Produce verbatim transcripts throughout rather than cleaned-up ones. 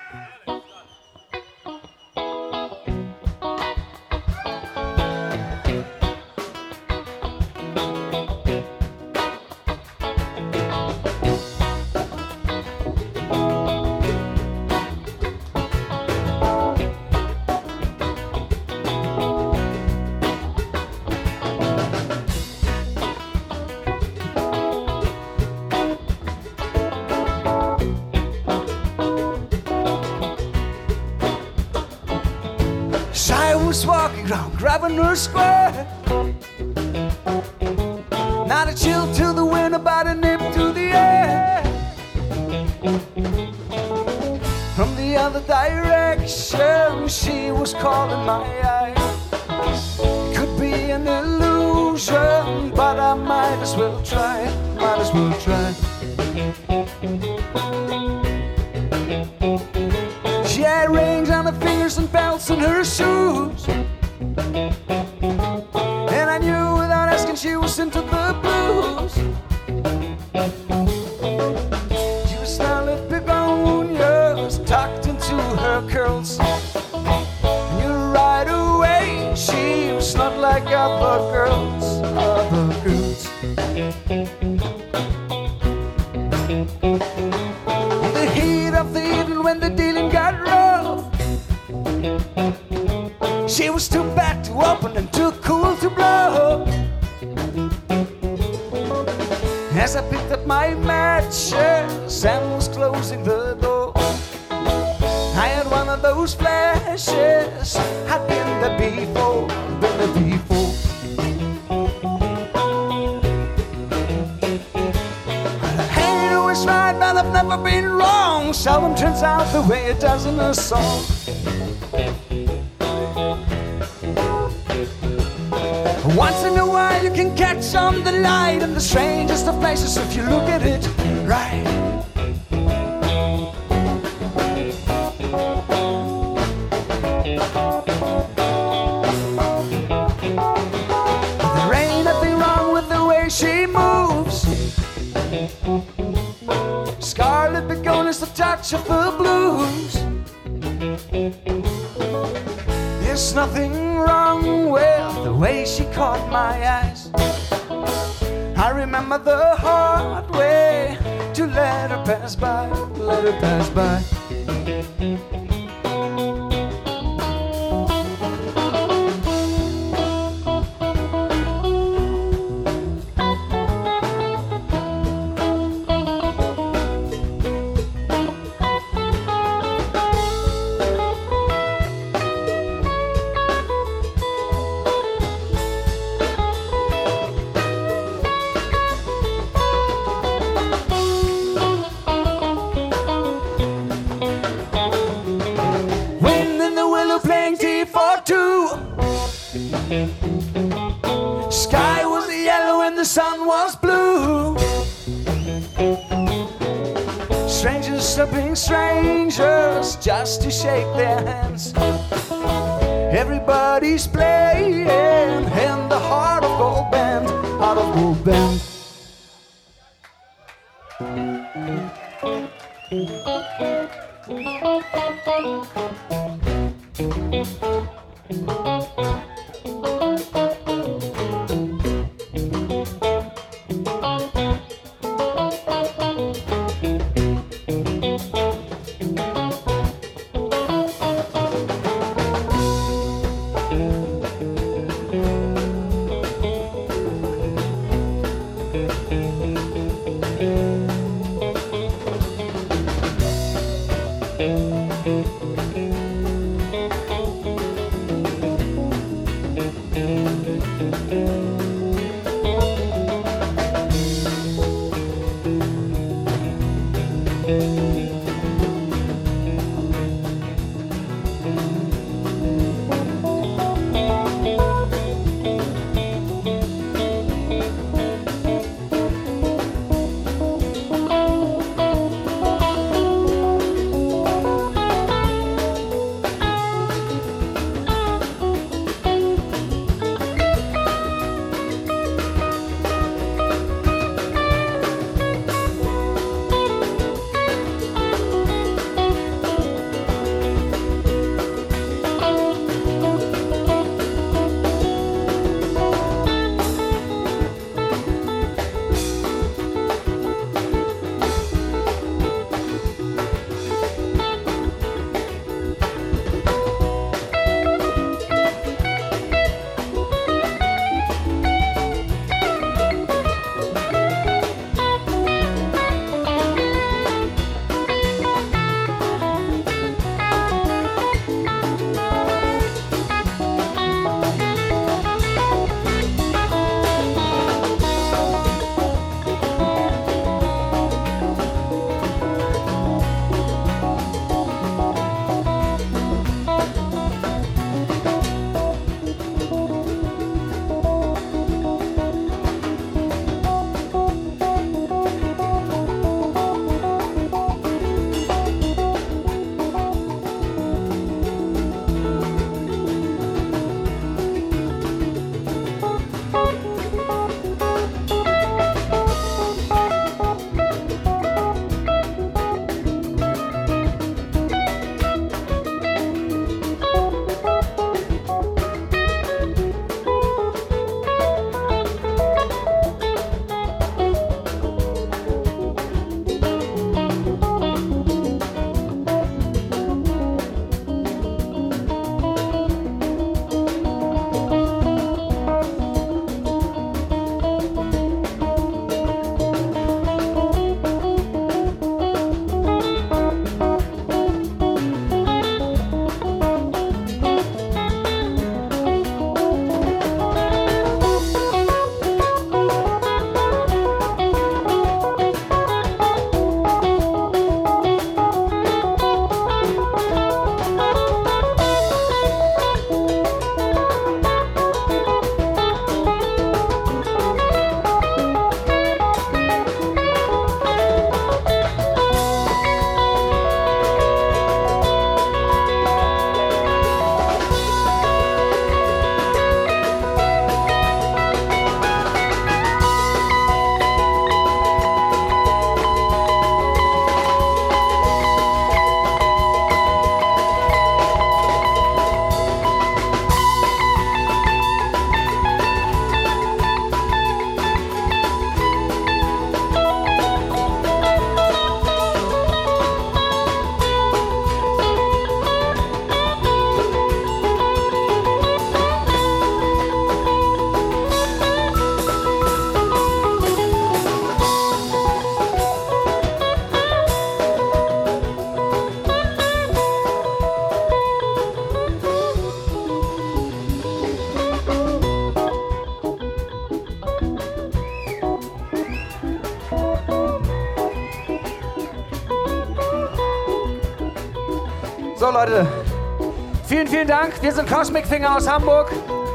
I was walking around Grosvenor Square, not a chill to the wind, about a nip to the air. From the other direction, she was calling my eye. Could be an illusion, but I might as well try. Might as well try. She had rings on her fingers and belts in her shoes, and I knew without asking she was into the blues. She was scarlet begonias tucked into her curls. I knew right away she was not like other girls, other girls. In the heat of the evening when the dealing got rough, she was too bad to open and too cool to blow. As I picked up my matches and was closing the door, I had one of those flashes. I'd been there before, been there before. I ain't always right, but I've never been wrong. Seldom turns out the way it does in a song. Once in a while you can catch on the light in the strangest of places if you look at it right. There ain't nothing wrong with the way she moves. Scarlet begonias, the touch of the blues. There's nothing wrong with the way she caught my eyes. I remember the hard way to let her pass by, let her pass by. Sky was yellow and the sun was blue. Strangers are being strangers just to shake their hands. Everybody's playing in the heart of Gold Band, heart of Gold Band. Thank you. So, Leute. Vielen, vielen Dank. Wir sind Cosmic Finger aus Hamburg.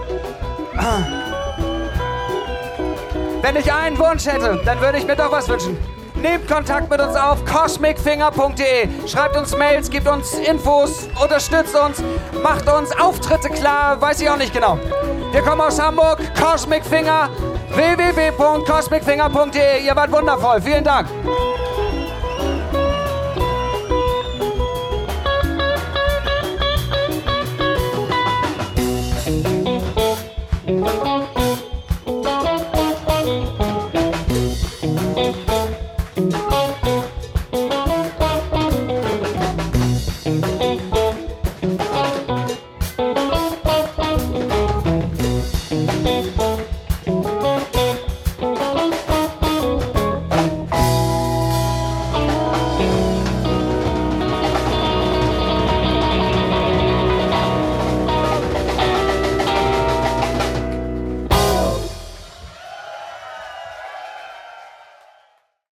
Wenn ich einen Wunsch hätte, dann würde ich mir doch was wünschen. Nehmt Kontakt mit uns auf cosmic finger punkt de. Schreibt uns Mails, gebt uns Infos, unterstützt uns, macht uns Auftritte klar, weiß ich auch nicht genau. Wir kommen aus Hamburg, Cosmic Finger, w w w punkt cosmic finger punkt de. Ihr wart wundervoll. Vielen Dank.